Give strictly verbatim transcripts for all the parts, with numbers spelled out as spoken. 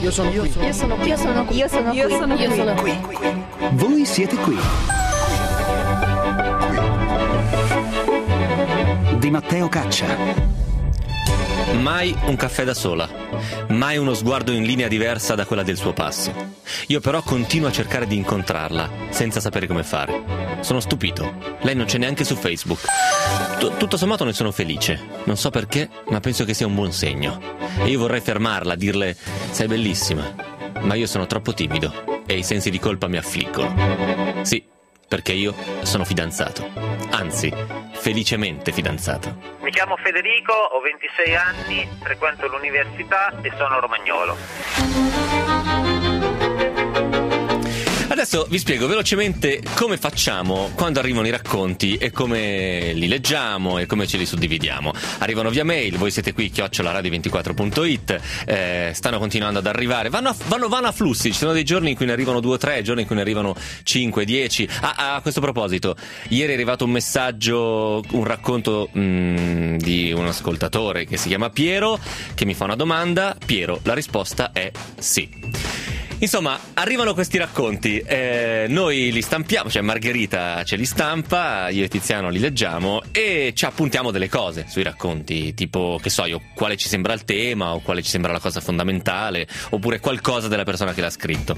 Io sono qui. Io sono qui. Io sono qui. Io sono qui. Io sono qui. Io sono qui. Voi siete qui. Di Matteo Caccia. Mai un caffè da sola, mai uno sguardo in linea diversa da quella del suo passo. Io però continuo a cercare di incontrarla, senza sapere come fare. Sono stupito, lei non c'è neanche su Facebook. T- tutto sommato ne sono felice, non so perché, ma penso che sia un buon segno. E io vorrei fermarla, dirle: sei bellissima, ma io sono troppo timido e i sensi di colpa mi affliggono. Sì, perché io sono fidanzato, anzi, felicemente fidanzato. Mi chiamo Federico, ho ventisei anni, frequento l'università e sono romagnolo. Adesso vi spiego velocemente come facciamo quando arrivano i racconti e come li leggiamo e come ce li suddividiamo. Arrivano via mail, voi siete qui chiocciola radio ventiquattro punto it, eh, stanno continuando ad arrivare, vanno a, vanno, vanno a flussi, ci sono dei giorni in cui ne arrivano due o tre, giorni in cui ne arrivano cinque, dieci. Ah, a questo proposito, ieri è arrivato un messaggio, un racconto mh, di un ascoltatore che si chiama Piero, che mi fa una domanda. Piero, la risposta è sì. Insomma, arrivano questi racconti, eh, noi li stampiamo, cioè Margherita ce li stampa, io e Tiziano li leggiamo e ci appuntiamo delle cose sui racconti, tipo, che so io, quale ci sembra il tema o quale ci sembra la cosa fondamentale, oppure qualcosa della persona che l'ha scritto.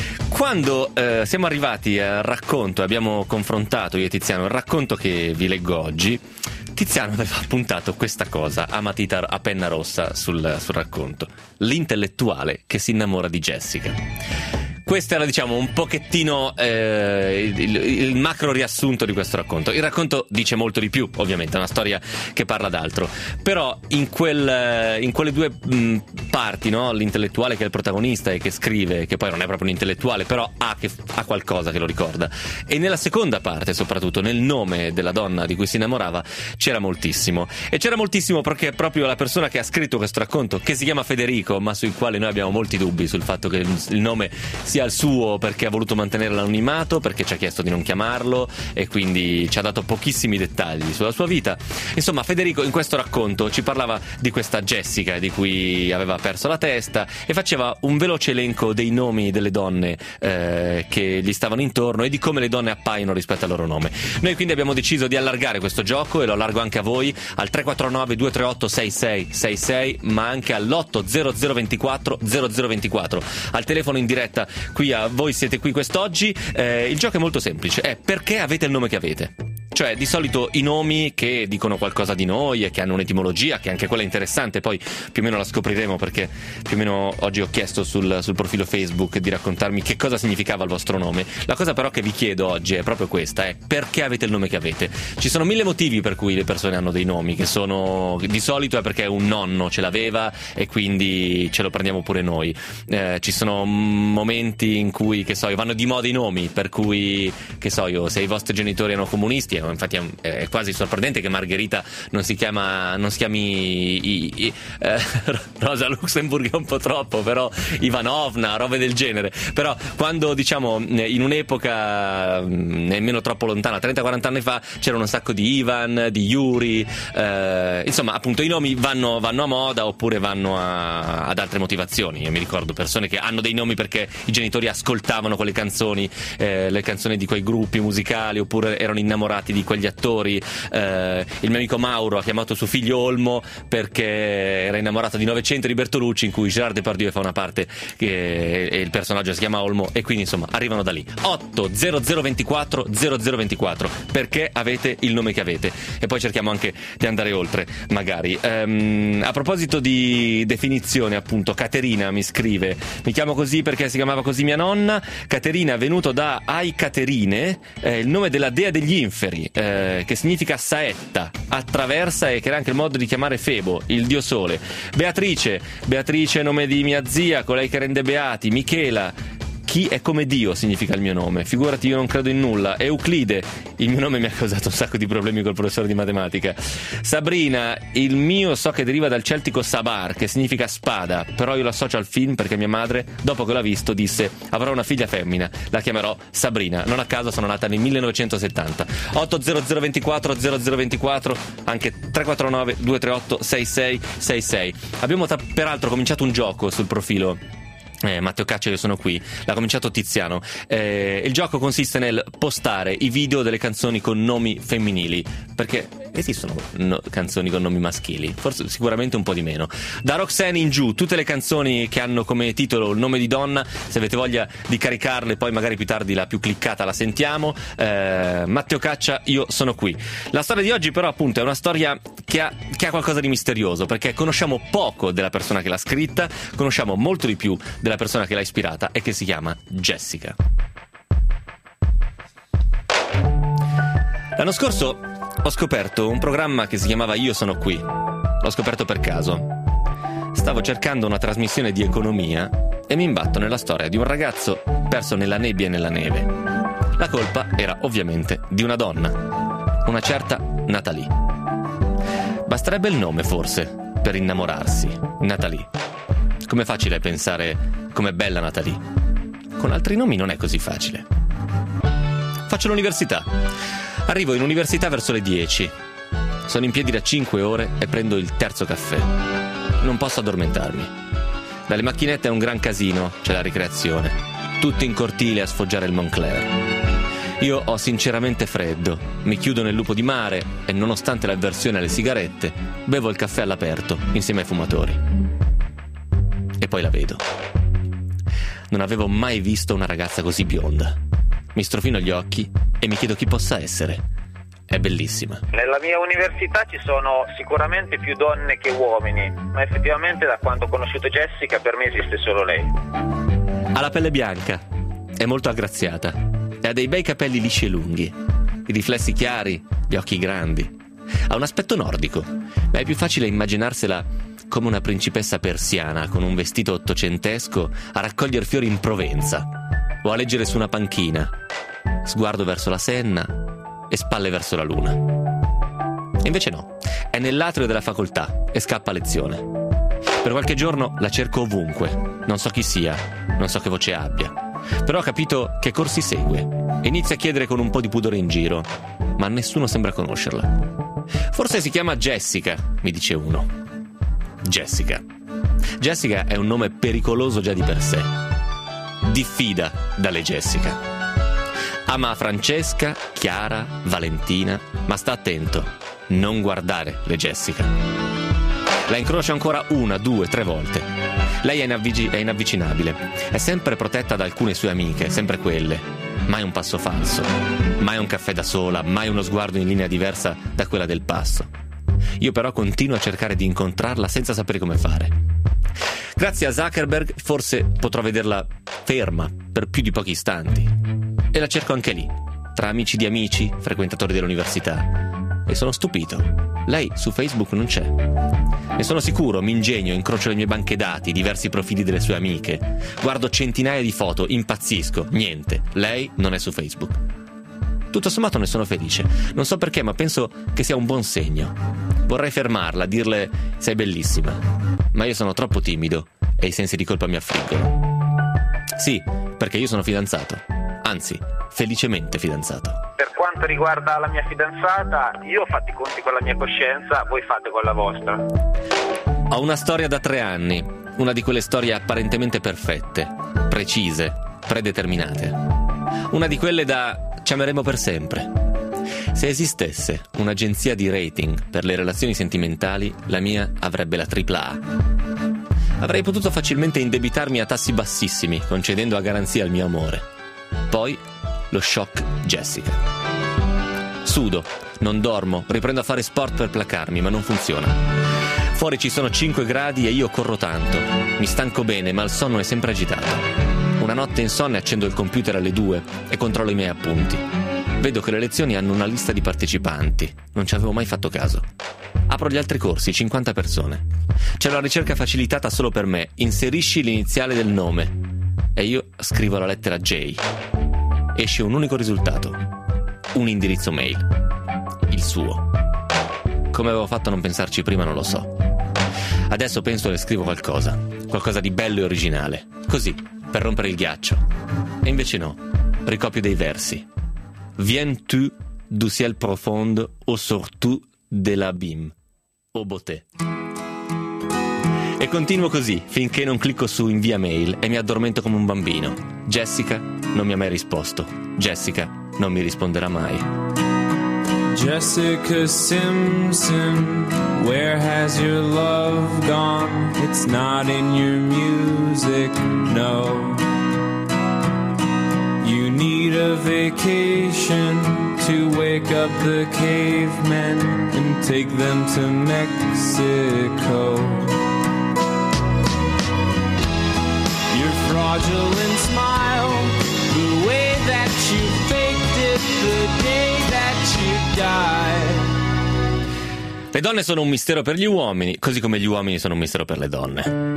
Quando eh, siamo arrivati al racconto e abbiamo confrontato, io e Tiziano, il racconto che vi leggo oggi, Tiziano aveva appuntato questa cosa a matita, a penna rossa sul, sul racconto: l'intellettuale che si innamora di Jessica. Questo era, diciamo, un pochettino eh, il, il macro riassunto di questo racconto. Il racconto dice molto di più, ovviamente, è una storia che parla d'altro. Però in, quel, in quelle due mh, parti, no? L'intellettuale che è il protagonista e che scrive, che poi non è proprio un intellettuale, però ha, che, ha qualcosa che lo ricorda. E nella seconda parte, soprattutto, nel nome della donna di cui si innamorava, c'era moltissimo. E c'era moltissimo perché proprio la persona che ha scritto questo racconto, che si chiama Federico, ma sul quale noi abbiamo molti dubbi sul fatto che il nome sia il suo, perché ha voluto mantenere l'anonimato, perché ci ha chiesto di non chiamarlo e quindi ci ha dato pochissimi dettagli sulla sua vita. Insomma, Federico in questo racconto ci parlava di questa Jessica di cui aveva perso la testa e faceva un veloce elenco dei nomi delle donne eh, che gli stavano intorno e di come le donne appaiono rispetto al loro nome. Noi quindi abbiamo deciso di allargare questo gioco e lo allargo anche a voi al tre quattro nove due tre otto sei sei sei sei, ma anche all'otto zero zero ventiquattro zero zero ventiquattro, al telefono in diretta qui a Voi Siete Qui quest'oggi. Eh, il gioco è molto semplice, è: perché avete il nome che avete? Cioè, di solito i nomi che dicono qualcosa di noi e che hanno un'etimologia, che anche quella è interessante, poi più o meno la scopriremo, perché più o meno oggi ho chiesto sul, sul profilo Facebook di raccontarmi che cosa significava il vostro nome. La cosa però che vi chiedo oggi è proprio questa, è: perché avete il nome che avete? Ci sono mille motivi per cui le persone hanno dei nomi, che sono, di solito è perché un nonno ce l'aveva e quindi ce lo prendiamo pure noi. Eh, ci sono momenti in cui, che so io, vanno di moda i nomi, per cui, che so io, se i vostri genitori erano comunisti, infatti è, è quasi sorprendente che Margherita non si chiama non si chiami i, i, eh, Rosa Luxemburg è un po' troppo, però Ivanovna, robe del genere. Però quando, diciamo, in un'epoca nemmeno troppo lontana, trenta quaranta anni fa, c'erano un sacco di Ivan, di Yuri, eh, insomma, appunto, i nomi vanno, vanno a moda oppure vanno a, ad altre motivazioni. Io mi ricordo persone che hanno dei nomi perché i genitori ascoltavano quelle canzoni, eh, le canzoni di quei gruppi musicali, oppure erano innamorati di quegli attori. Eh, il mio amico Mauro ha chiamato suo figlio Olmo perché era innamorato di Novecento di Bertolucci, in cui Gerard Depardieu fa una parte che, e il personaggio si chiama Olmo, e quindi insomma arrivano da lì. Otto zero zero ventiquattro zero zero ventiquattro, perché avete il nome che avete, e poi cerchiamo anche di andare oltre magari. Um, a proposito di definizione, appunto, Caterina mi scrive: mi chiamo così perché si chiamava così mia nonna. Caterina è venuto da Ai Caterine, eh, il nome della dea degli inferi, eh, che significa saetta, attraversa, e che era anche il modo di chiamare Febo, il dio sole. Beatrice, Beatrice è nome di mia zia, colei che rende beati. Michela, chi è come Dio significa il mio nome, figurati, io non credo in nulla. Euclide, il mio nome mi ha causato un sacco di problemi col professore di matematica. Sabrina, il mio so che deriva dal celtico sabar, che significa spada, però io lo associo al film perché mia madre, dopo che l'ha visto, disse: avrò una figlia femmina, la chiamerò Sabrina. Non a caso sono nata nel millenovecentosettanta. Otto zero zero ventiquattro zero zero ventiquattro, anche tre quattro nove due tre otto sei sei sei sei. Abbiamo ta- peraltro cominciato un gioco sul profilo Eh, Matteo Caccia, io sono qui. L'ha cominciato Tiziano. Eh, il gioco consiste nel postare i video delle canzoni con nomi femminili, perché esistono no, canzoni con nomi maschili, forse sicuramente un po' di meno. Da Roxanne in giù, tutte le canzoni che hanno come titolo il nome di donna. Se avete voglia di caricarle, poi magari più tardi la più cliccata la sentiamo. eh, Matteo Caccia, io sono qui. La storia di oggi però appunto è una storia che ha, che ha qualcosa di misterioso, perché conosciamo poco della persona che l'ha scritta, conosciamo molto di più della persona che l'ha ispirata e che si chiama Jessica. L'anno scorso ho scoperto un programma che si chiamava Io sono qui. L'ho scoperto per caso. Stavo cercando una trasmissione di economia e mi imbatto nella storia di un ragazzo perso nella nebbia e nella neve. La colpa era ovviamente di una donna, una certa Natalie. Basterebbe il nome forse per innamorarsi, Natalie. Com'è facile pensare com'è bella Natalie. Con altri nomi non è così facile. Faccio l'università. Arrivo in università verso le dieci. Sono in piedi da cinque ore e prendo il terzo caffè. Non posso addormentarmi. Dalle macchinette è un gran casino, c'è la ricreazione. Tutti in cortile a sfoggiare il Moncler. Io ho sinceramente freddo, mi chiudo nel lupo di mare e nonostante l'avversione alle sigarette, bevo il caffè all'aperto insieme ai fumatori. E poi la vedo. Non avevo mai visto una ragazza così bionda. Mi strofino gli occhi e mi chiedo chi possa essere. È bellissima. Nella mia università ci sono sicuramente più donne che uomini, ma effettivamente da quando ho conosciuto Jessica per me esiste solo lei. Ha la pelle bianca, è molto aggraziata e ha dei bei capelli lisci e lunghi, i riflessi chiari, gli occhi grandi. Ha un aspetto nordico, ma è più facile immaginarsela come una principessa persiana con un vestito ottocentesco a raccogliere fiori in Provenza o a leggere su una panchina, sguardo verso la Senna e spalle verso la luna. E invece no, è nell'atrio della facoltà e scappa a lezione. Per qualche giorno la cerco ovunque, non so chi sia, non so che voce abbia, però ho capito che corsi segue e inizio a chiedere con un po' di pudore in giro, ma nessuno sembra conoscerla. Forse si chiama Jessica, mi dice uno. Jessica. Jessica è un nome pericoloso già di per sé. Diffida dalle Jessica. Ama Francesca, Chiara, Valentina, ma sta attento, non guardare le Jessica. La incrocio ancora una, due, tre volte. Lei è, inavvici- è inavvicinabile, è sempre protetta da alcune sue amiche, sempre quelle. Mai un passo falso, mai un caffè da sola, mai uno sguardo in linea diversa da quella del passo. Io però continuo a cercare di incontrarla senza sapere come fare. Grazie a Zuckerberg forse potrò vederla ferma per più di pochi istanti. E la cerco anche lì, tra amici di amici, frequentatori dell'università. E sono stupito. Lei su Facebook non c'è. Ne sono sicuro, mi ingegno, incrocio le mie banche dati, diversi profili delle sue amiche. Guardo centinaia di foto, impazzisco. Niente, lei non è su Facebook. Tutto sommato ne sono felice. Non so perché, ma penso che sia un buon segno. Vorrei fermarla, dirle sei bellissima. Ma io sono troppo timido e i sensi di colpa mi affliggono. Sì, perché io sono fidanzato. Anzi, felicemente fidanzato. Per quanto riguarda la mia fidanzata, io ho fatto i conti con la mia coscienza, voi fate con la vostra. Ho una storia da tre anni. Una di quelle storie apparentemente perfette, precise, predeterminate. Una di quelle da ci ameremo per sempre. Se esistesse un'agenzia di rating per le relazioni sentimentali, la mia avrebbe la tripla A. Avrei potuto facilmente indebitarmi a tassi bassissimi, concedendo a garanzia il mio amore. Poi lo shock Jessica. Sudo, non dormo, riprendo a fare sport per placarmi, ma non funziona. Fuori ci sono cinque gradi e io corro tanto. Mi stanco bene, ma il sonno è sempre agitato. Una notte insonne accendo il computer alle due e controllo i miei appunti. Vedo che le lezioni hanno una lista di partecipanti. Non ci avevo mai fatto caso. Apro gli altri corsi, cinquanta persone. C'è la ricerca facilitata solo per me. Inserisci l'iniziale del nome. E io scrivo la lettera J. Esce un unico risultato. Un indirizzo mail. Il suo. Come avevo fatto a non pensarci prima non lo so. Adesso penso che scrivo qualcosa. Qualcosa di bello e originale. Così, per rompere il ghiaccio. E invece no. Ricopio dei versi. Viens-tu du ciel profond ou sors-tu de l'abîme, ô beauté. E continuo così finché non clicco su invia mail e mi addormento come un bambino. Jessica non mi ha mai risposto. Jessica non mi risponderà mai. Jessica Simpson, where has your love gone? It's not in your music, no. You need a vacation to wake up the cavemen and take them to Mexico. Your fraudulent smile, the way that you faked it the day that you died. Le donne sono un mistero per gli uomini, così come gli uomini sono un mistero per le donne.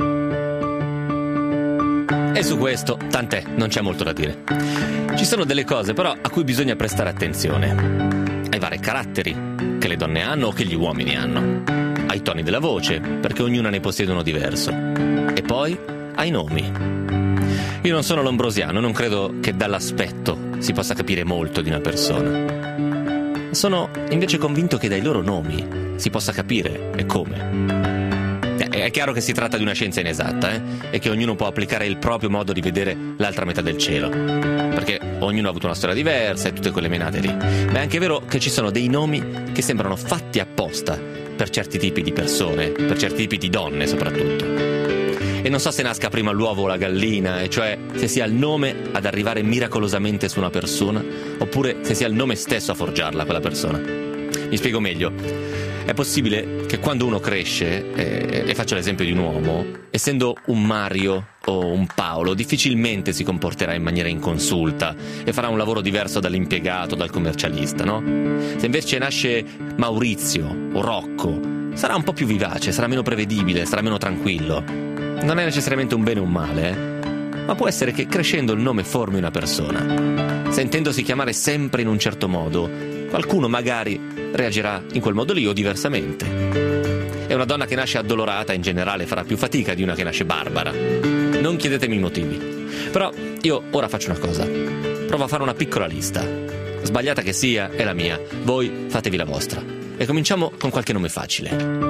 E su questo, tant'è, non c'è molto da dire. Ci sono delle cose però a cui bisogna prestare attenzione. Ai vari caratteri che le donne hanno o che gli uomini hanno. Ai toni della voce, perché ognuna ne possiede uno diverso. E poi ai nomi. Io non sono lombrosiano, non credo che dall'aspetto si possa capire molto di una persona. Sono invece convinto che dai loro nomi si possa capire e come. È chiaro che si tratta di una scienza inesatta, eh? E che ognuno può applicare il proprio modo di vedere l'altra metà del cielo, perché ognuno ha avuto una storia diversa e tutte quelle menate lì. Ma è anche vero che ci sono dei nomi che sembrano fatti apposta per certi tipi di persone, per certi tipi di donne soprattutto. E non so se nasca prima l'uovo o la gallina, e cioè se sia il nome ad arrivare miracolosamente su una persona, oppure se sia il nome stesso a forgiarla quella persona. Mi spiego meglio. È possibile che quando uno cresce, eh, e faccio l'esempio di un uomo, essendo un Mario o un Paolo, difficilmente si comporterà in maniera inconsulta e farà un lavoro diverso dall'impiegato, dal commercialista, no? Se invece nasce Maurizio o Rocco, sarà un po' più vivace, sarà meno prevedibile, sarà meno tranquillo. Non è necessariamente un bene o un male, eh? Ma può essere che crescendo il nome formi una persona. Sentendosi chiamare sempre in un certo modo, qualcuno magari reagirà in quel modo lì o diversamente. E una donna che nasce addolorata in generale farà più fatica di una che nasce barbara. Non chiedetemi i motivi. Però io ora faccio una cosa. Provo a fare una piccola lista. Sbagliata che sia, è la mia. Voi fatevi la vostra. E cominciamo con qualche nome facile.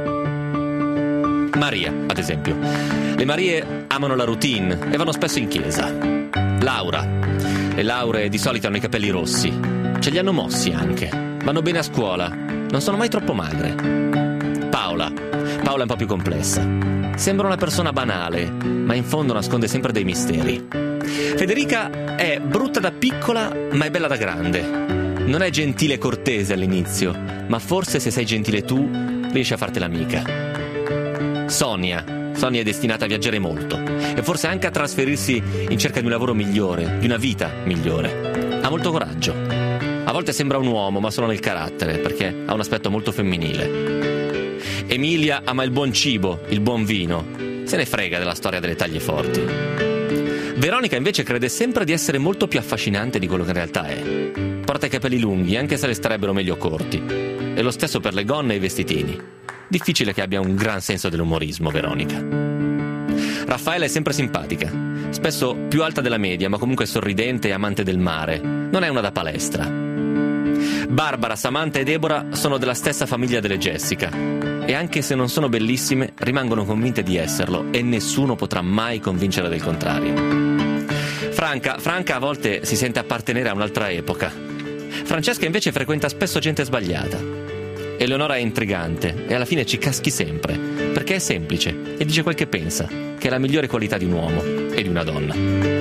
Maria, ad esempio. Le Marie amano la routine e vanno spesso in chiesa. Laura. Le Laure di solito hanno i capelli rossi. Ce li hanno mossi anche. Vanno bene a scuola. Non sono mai troppo magre. Paola. Paola è un po' più complessa. Sembra una persona banale, ma in fondo nasconde sempre dei misteri. Federica è brutta da piccola, ma è bella da grande. Non è gentile e cortese all'inizio, ma forse se sei gentile tu, riesci a fartela amica. Sonia. Sonia è destinata a viaggiare molto e forse anche a trasferirsi in cerca di un lavoro migliore, di una vita migliore. Ha molto coraggio. A volte sembra un uomo, ma solo nel carattere, perché ha un aspetto molto femminile. Emilia ama il buon cibo, il buon vino. Se ne frega della storia delle taglie forti. Veronica invece crede sempre di essere molto più affascinante di quello che in realtà è. Porta i capelli lunghi, anche se le starebbero meglio corti. E lo stesso per le gonne e i vestitini. Difficile che abbia un gran senso dell'umorismo, Veronica. Raffaella è sempre simpatica, spesso più alta della media, ma comunque sorridente e amante del mare. Non è una da palestra. Barbara, Samantha e Deborah sono della stessa famiglia delle Jessica. E anche se non sono bellissime, rimangono convinte di esserlo e nessuno potrà mai convincere del contrario. Franca, Franca a volte si sente appartenere a un'altra epoca. Francesca invece frequenta spesso gente sbagliata. Eleonora è intrigante e alla fine ci caschi sempre, perché è semplice e dice quel che pensa, che è la migliore qualità di un uomo e di una donna.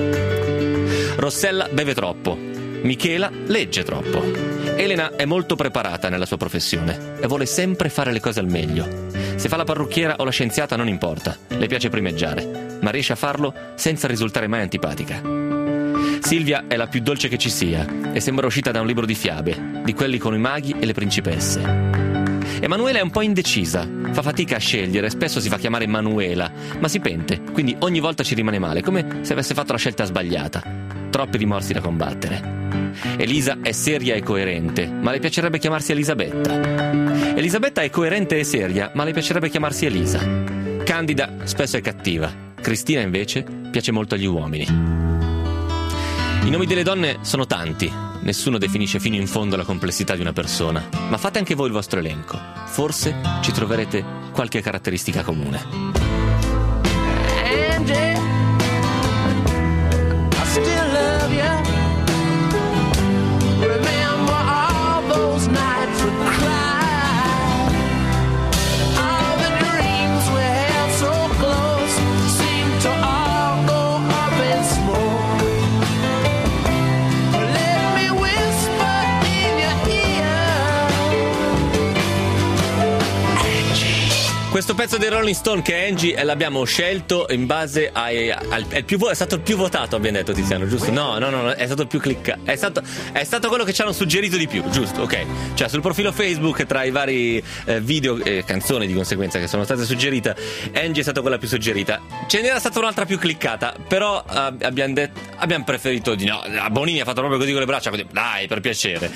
Rossella beve troppo, Michela legge troppo. Elena è molto preparata nella sua professione e vuole sempre fare le cose al meglio. Se fa la parrucchiera o la scienziata non importa, le piace primeggiare, ma riesce a farlo senza risultare mai antipatica. Silvia è la più dolce che ci sia e sembra uscita da un libro di fiabe, di quelli con i maghi e le principesse. Emanuela è un po' indecisa, fa fatica a scegliere, spesso si fa chiamare Manuela, ma si pente, quindi ogni volta ci rimane male, come se avesse fatto la scelta sbagliata. Troppi rimorsi da combattere. Elisa è seria e coerente, ma le piacerebbe chiamarsi Elisabetta. Elisabetta è coerente e seria, ma le piacerebbe chiamarsi Elisa. Candida spesso è cattiva, Cristina invece piace molto agli uomini. I nomi delle donne sono tanti, nessuno definisce fino in fondo la complessità di una persona, ma fate anche voi il vostro elenco, forse ci troverete qualche caratteristica comune. Angie, I still love you. Remember all those nights we cried, all the dreams we held so close seemed to all go up in smoke. Let me whisper in your ear, Angie. Questo pezzo dei Rolling Stone che è Angie, l'abbiamo scelto in base ai, al è, il più, è stato il più votato, abbiamo detto, Tiziano, giusto? No, no, no, è stato il più cliccato, è stato, è stato quello che ci hanno suggerito di più, giusto? Ok, cioè sul profilo Facebook tra i vari eh, video e eh, canzoni di conseguenza che sono state suggerite, Angie è stata quella più suggerita. Ce n'era stata un'altra più cliccata, però eh, abbiamo detto, abbiamo preferito di no. Bonini ha fatto proprio così con le braccia, così, dai, per piacere.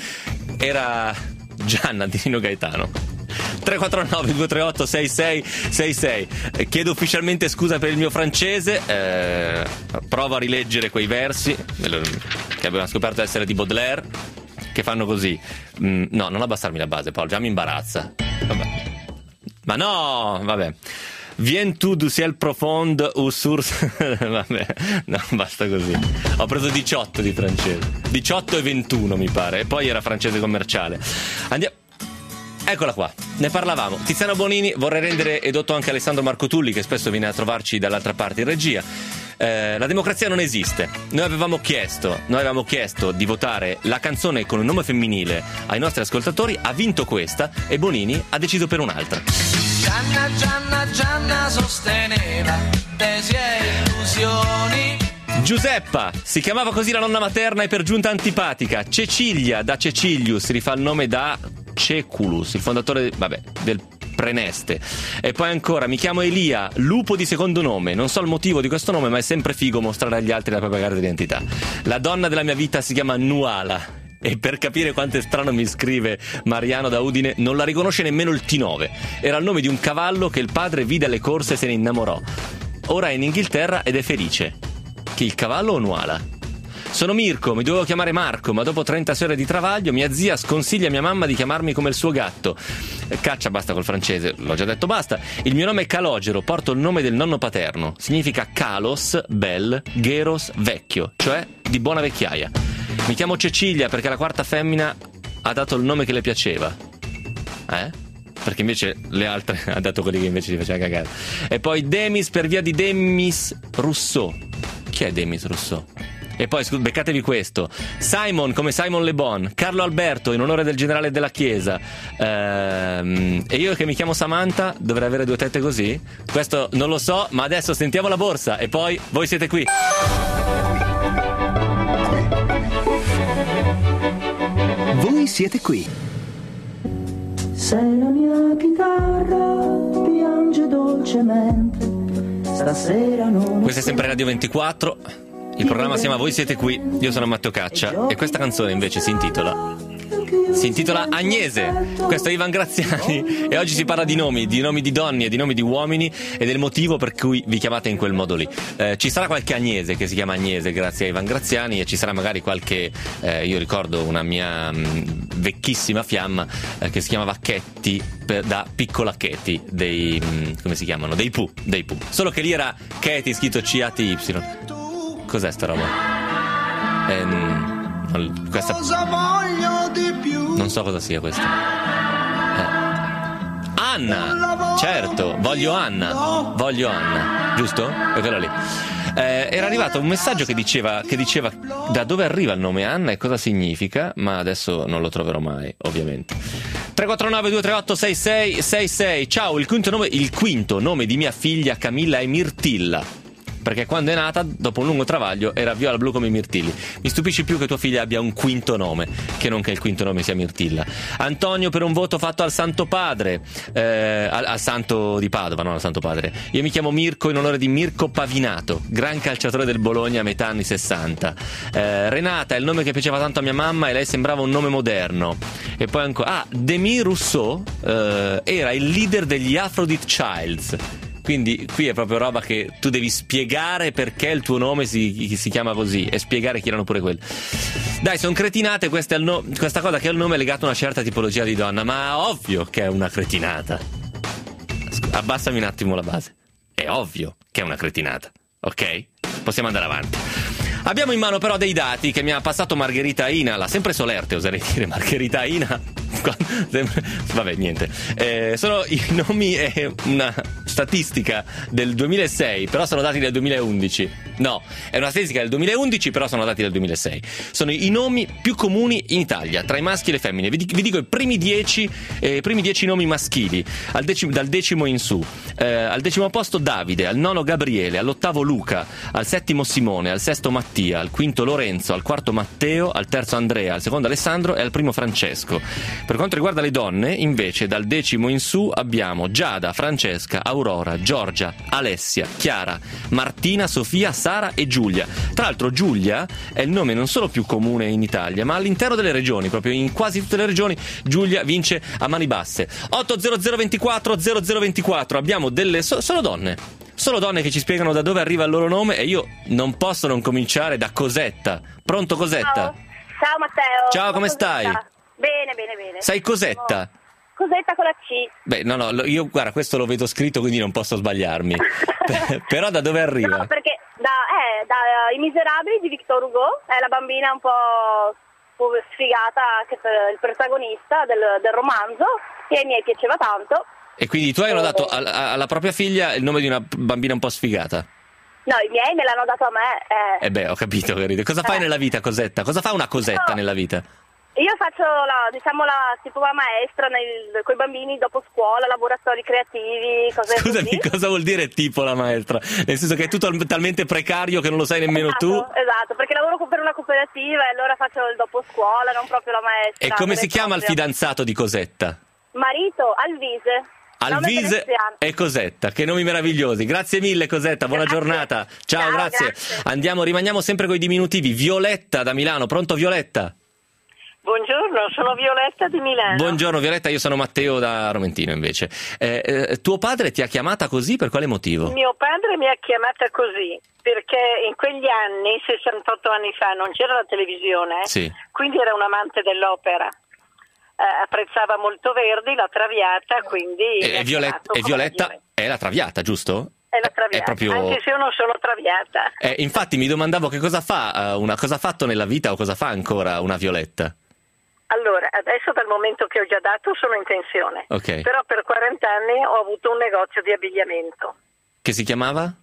Era Gianna di Nino Gaetano. tre quattro nove due tre otto sei sei sei sei. Chiedo ufficialmente scusa per il mio francese, eh, provo a rileggere quei versi che abbiamo scoperto essere di Baudelaire, che fanno così. Mm, no, non abbassarmi la base, Paolo, già mi imbarazza. Vabbè. Ma no, vabbè. Viens tu du ciel profond ou sur... Vabbè, no, basta così. Ho preso diciotto di francese, diciotto e ventuno mi pare, e poi era francese commerciale. Andiamo. Eccola qua, ne parlavamo. Tiziano Bonini, vorrei rendere edotto anche Alessandro Marco Tulli, che spesso viene a trovarci dall'altra parte in regia. Eh, la democrazia non esiste. Noi avevamo chiesto, noi avevamo chiesto di votare la canzone con un nome femminile ai nostri ascoltatori, ha vinto questa e Bonini ha deciso per un'altra. Gianna, Gianna, Gianna sosteneva tesi e illusioni. Giuseppa, si chiamava così la nonna materna e per giunta antipatica. Cecilia, da Cecilius, rifà il nome da Ceculus, il fondatore, vabbè, del Preneste. E poi ancora, mi chiamo Elia, lupo di secondo nome. Non so il motivo di questo nome, ma è sempre figo mostrare agli altri la propria carta d'identità. La donna della mia vita si chiama Nuala. E per capire quanto è strano mi scrive Mariano da Udine, non la riconosce nemmeno il T nove. Era il nome di un cavallo che il padre vide alle corse e se ne innamorò. Ora è in Inghilterra ed è felice. Chi, il cavallo o Nuala? Sono Mirko, mi dovevo chiamare Marco, ma dopo trenta ore di travaglio mia zia sconsiglia a mia mamma di chiamarmi come il suo gatto. Caccia, basta col francese, l'ho già detto, basta. Il mio nome è Calogero, porto il nome del nonno paterno. Significa Kalos, bel, Geros, vecchio, cioè di buona vecchiaia. Mi chiamo Cecilia perché la quarta femmina ha dato il nome che le piaceva. Eh? Perché invece le altre ha dato quelli che invece li faceva cagare. E poi Demis per via di Demis Rousseau. Chi è Demis Rousseau? E poi beccatevi questo: Simon come Simon Le Bon, Carlo Alberto in onore del generale della Chiesa, ehm, e io che mi chiamo Samantha dovrei avere due tette così? Questo non lo so, ma adesso sentiamo la borsa e poi voi siete qui. Voi siete qui. Se la mia chitarra piange dolcemente, stasera non... Questa è sempre Radio ventiquattro. Il programma si chiama Voi siete qui, io sono Matteo Caccia e questa canzone invece si intitola si intitola Agnese. Questo è Ivan Graziani e oggi si parla di nomi, di nomi di donne e di nomi di uomini e del motivo per cui vi chiamate in quel modo lì. Eh, ci sarà qualche Agnese che si chiama Agnese grazie a Ivan Graziani e ci sarà magari qualche, eh, io ricordo una mia mh, vecchissima fiamma eh, che si chiamava Chetti per, da Piccola Katy dei, mh, come si chiamano? Dei Pooh, dei Pooh. Solo che lì era Katy scritto C A T Y. Cos'è sta roba? Ehm, questa... Non so cosa sia questa. Eh. Anna! Certo, voglio Anna. Voglio Anna, giusto? È quello lì. Eh, era arrivato un messaggio che diceva, che diceva da dove arriva il nome Anna e cosa significa, ma adesso non lo troverò mai, ovviamente. tre quattro nove due tre otto sei sei sei sei. Ciao, il quinto nome, il quinto nome di mia figlia Camilla è Mirtilla. Perché quando è nata, dopo un lungo travaglio, era viola blu come i mirtilli. Mi stupisce più che tua figlia abbia un quinto nome, che non che il quinto nome sia Mirtilla. Antonio per un voto fatto al Santo Padre, eh, al, al Santo di Padova, non al Santo Padre. Io mi chiamo Mirko in onore di Mirko Pavinato, gran calciatore del Bologna a metà anni sessanta. Eh, Renata è il nome che piaceva tanto a mia mamma e lei sembrava un nome moderno. E poi ancora, ah, Demis Rousseau eh, era il leader degli Aphrodite Childs. Quindi qui è proprio roba che tu devi spiegare perché il tuo nome si, si chiama così e spiegare chi erano pure quelli. Dai, sono cretinate, questa, è il no, questa cosa che il nome è legato a una certa tipologia di donna, ma ovvio che è una cretinata. Abbassami un attimo la base. È ovvio che è una cretinata. ok? Possiamo andare avanti. Abbiamo in mano però dei dati che mi ha passato Margherita Inala, sempre Solerte oserei dire, Margherita Ina. Vabbè, niente. Eh, sono i nomi e una statistica del duemilasei, però sono dati del duemilaundici. No, è una statistica del duemilaundici, però sono dati del duemilasei. Sono i nomi più comuni in Italia, tra i maschi e le femmine. Vi, vi dico i primi dieci, eh, primi dieci nomi maschili, al decimo, dal decimo in su. Eh, al decimo posto Davide, al nono Gabriele, all'ottavo Luca, al settimo Simone, al sesto Mattia, al quinto Lorenzo, al quarto Matteo, al terzo Andrea, al secondo Alessandro e al primo Francesco. Per quanto riguarda le donne, invece, dal decimo in su abbiamo Giada, Francesca, Aurora, Giorgia, Alessia, Chiara, Martina, Sofia, Sara e Giulia. Tra l'altro Giulia è il nome non solo più comune in Italia, ma all'interno delle regioni, proprio in quasi tutte le regioni Giulia vince a mani basse. otto zero zero ventiquattro zero zero ventiquattro, abbiamo delle so- solo donne. Solo donne che ci spiegano da dove arriva il loro nome e io non posso non cominciare da Cosetta. Pronto Cosetta? Ciao, Ciao Matteo. Ciao, come Cosetta? stai? Bene, bene, bene. Sei Cosetta? Cosetta con la C. Beh, no, no, lo- io guarda, questo lo vedo scritto, quindi non posso sbagliarmi. P- però da dove arriva? No, perché da, eh, da uh, I Miserabili di Victor Hugo, è la bambina un po' sfigata, che è il protagonista del, del romanzo, e ai miei piaceva tanto. E quindi tu hai dato al- alla propria figlia il nome di una bambina un po' sfigata? No, i miei me l'hanno dato a me. Eh. Eh beh, ho capito, capito. Cosa fai Eh. nella vita, Cosetta? Cosa fa una Cosetta No. nella vita? Io faccio la, diciamo la tipo la maestra con i bambini dopo scuola, laboratori creativi, cose Scusami, così. cosa vuol dire tipo la maestra? Nel senso che è tutto al- talmente precario che non lo sai nemmeno Esatto, tu? esatto, perché lavoro per una cooperativa e allora faccio il dopo scuola, non proprio la maestra. E come vera si e chiama il propria. fidanzato di Cosetta? Marito, Alvise. Nome Alvise veneziano. e Cosetta, che nomi meravigliosi. Grazie mille Cosetta, buona Grazie. giornata. Ciao, Ciao, grazie. grazie. Andiamo, rimaniamo sempre con i diminutivi. Violetta da Milano, pronto Violetta? Buongiorno, sono Violetta di Milano. Buongiorno Violetta, io sono Matteo da Romentino invece. Eh, eh, tuo padre ti ha chiamata così per quale motivo? Mio padre mi ha chiamata così perché in quegli anni, sessantotto anni fa, non c'era la televisione, Sì. quindi era un amante dell'opera. Eh, apprezzava molto Verdi, la Traviata, quindi... E, mi ha e Violet- chiamato e come Violetta dire. è la Traviata, giusto? È la È Traviata, proprio... anche se io non sono Traviata. Eh, infatti mi domandavo che cosa fa, eh, una, cosa ha fatto nella vita o cosa fa ancora una Violetta? Allora, adesso dal momento che ho già dato sono in pensione, Ok. però per quaranta anni ho avuto un negozio di abbigliamento. Che si chiamava?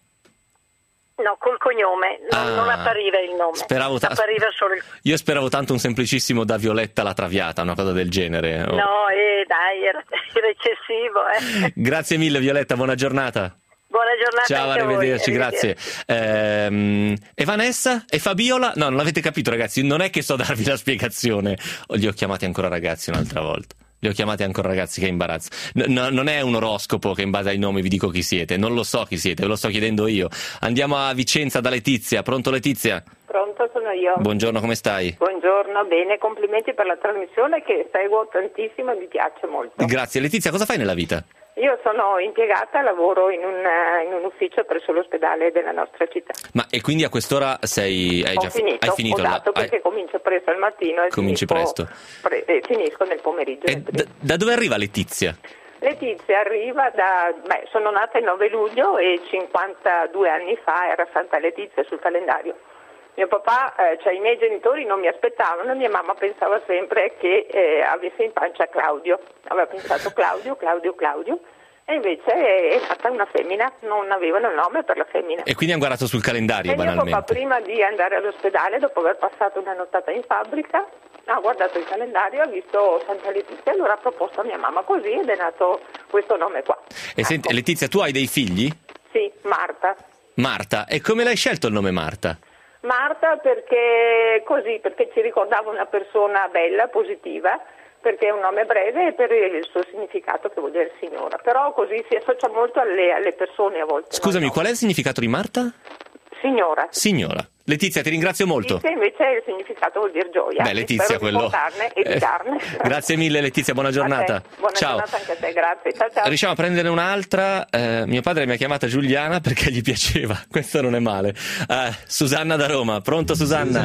No, col cognome, non, Ah, non appariva il nome, speravo ta- appariva solo il... Io speravo tanto un semplicissimo da Violetta la Traviata, una cosa del genere. Oh. No, eh, dai, era, era eccessivo. Eh. Grazie mille Violetta, buona giornata. Buona giornata Ciao, anche a voi. arrivederci, Arrivederci. grazie. Ehm, e Vanessa? E Fabiola? No, non l'avete capito ragazzi, non è che so darvi la spiegazione. Oh, li ho chiamati ancora ragazzi un'altra volta. Li ho chiamati ancora ragazzi, che imbarazzo. No, no, non è un oroscopo che in base ai nomi vi dico chi siete, non lo so chi siete, ve lo sto chiedendo io. Andiamo a Vicenza da Letizia. Pronto Letizia? Pronto, sono io. Buongiorno, come stai? Buongiorno, bene, complimenti per la trasmissione che seguo tantissimo e mi piace molto. Grazie. Letizia, cosa fai nella vita? Io sono impiegata, lavoro in un, in un ufficio presso l'ospedale della nostra città. Ma e quindi a quest'ora sei hai Ho già finito, hai finito ho la- dato hai- perché comincio presto al mattino e Cominci finisco, presto. pre- e finisco nel pomeriggio. E nel da, primo. da dove arriva Letizia? Letizia arriva da... Beh, sono nata il nove luglio e cinquantadue anni fa era Santa Letizia sul calendario. Mio papà, eh, cioè i miei genitori non mi aspettavano, mia mamma pensava sempre che eh, avesse in pancia Claudio. Aveva pensato Claudio, Claudio, Claudio, e invece è nata una femmina, non avevano il nome per la femmina. E quindi hanno guardato sul calendario E mio papà, banalmente. prima di andare all'ospedale, dopo aver passato una nottata in fabbrica, ha guardato il calendario, ha visto Santa Letizia, allora ha proposto a mia mamma così ed è nato questo nome qua. E senti, Ecco. Letizia, tu hai dei figli? Sì, Marta. Marta. E come l'hai scelto il nome Marta? Marta perché così, perché ci ricordava una persona bella, positiva, perché è un nome breve e per il suo significato che vuol dire signora, però così si associa molto alle, alle persone a volte. Scusami, no? qual è il significato di Marta? Signora. Signora. Letizia, ti ringrazio molto. Letizia invece il significato vuol dire gioia. Beh, Letizia, Spero quello. di portarne e di Eh, darne. grazie mille, Letizia, buona giornata. A te. Buona Ciao. giornata anche a te, grazie. Ciao ciao. Riusciamo a prendere un'altra. Eh, mio padre mi ha chiamata Giuliana perché gli piaceva. Questo non è male. Eh, Susanna da Roma. Pronto, Susanna?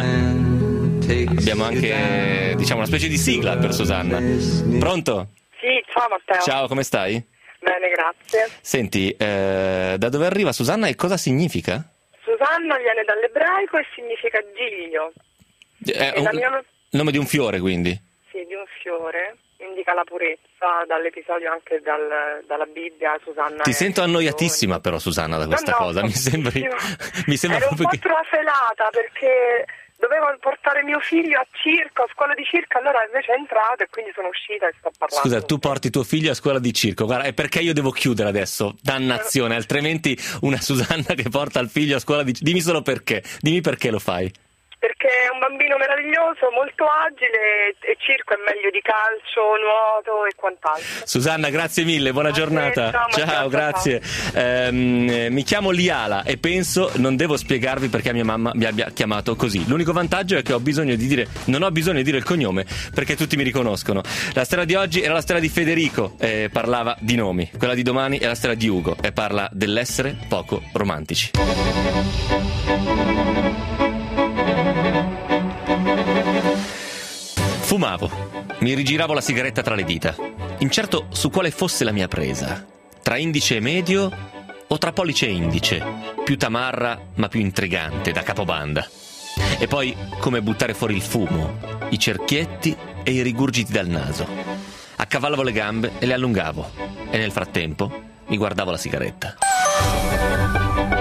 Abbiamo anche, diciamo, una specie di sigla per Susanna. Pronto? Sì, ciao Matteo. Ciao, come stai? Bene, grazie. Senti, eh, da dove arriva Susanna e cosa significa? Su- Susanna viene dall'ebraico e significa giglio. È E un la mia- nome di un fiore, quindi. Sì, di un fiore, indica la purezza, dall'episodio anche dal- dalla Bibbia. Susanna Ti è sento annoiatissima però, Susanna, da questa No, no, cosa. Mi sembri, pochissimo. mi sembra Ero un proprio po' che... trafelata perché dovevo portare mio figlio a circo, a scuola di circo, allora invece è entrato e quindi sono uscita e sto parlando. Scusa, tu porti tuo figlio a scuola di circo. Guarda, è perché io devo chiudere adesso. Dannazione, altrimenti una Susanna che porta il figlio a scuola di circo. Dimmi solo perché. Dimmi perché lo fai. Perché è un bambino meraviglioso, molto agile e circo è meglio di calcio, nuoto e quant'altro. Susanna, grazie mille, buona A te, giornata. ciao, Ciao, Mattia, grazie. Ehm, mi chiamo Liala e penso, non devo spiegarvi perché mia mamma mi abbia chiamato così. L'unico vantaggio è che ho bisogno di dire, non ho bisogno di dire il cognome perché tutti mi riconoscono. La storia di oggi era la storia di Federico e parlava di nomi. Quella di domani è la storia di Ugo e parla dell'essere poco romantici. Fumavo, mi rigiravo la sigaretta tra le dita, incerto su quale fosse la mia presa, tra indice e medio o tra pollice e indice, più tamarra ma più intrigante da capobanda. E poi come buttare fuori il fumo, i cerchietti e i rigurgiti dal naso. Accavallavo le gambe e le allungavo e nel frattempo mi guardavo la sigaretta.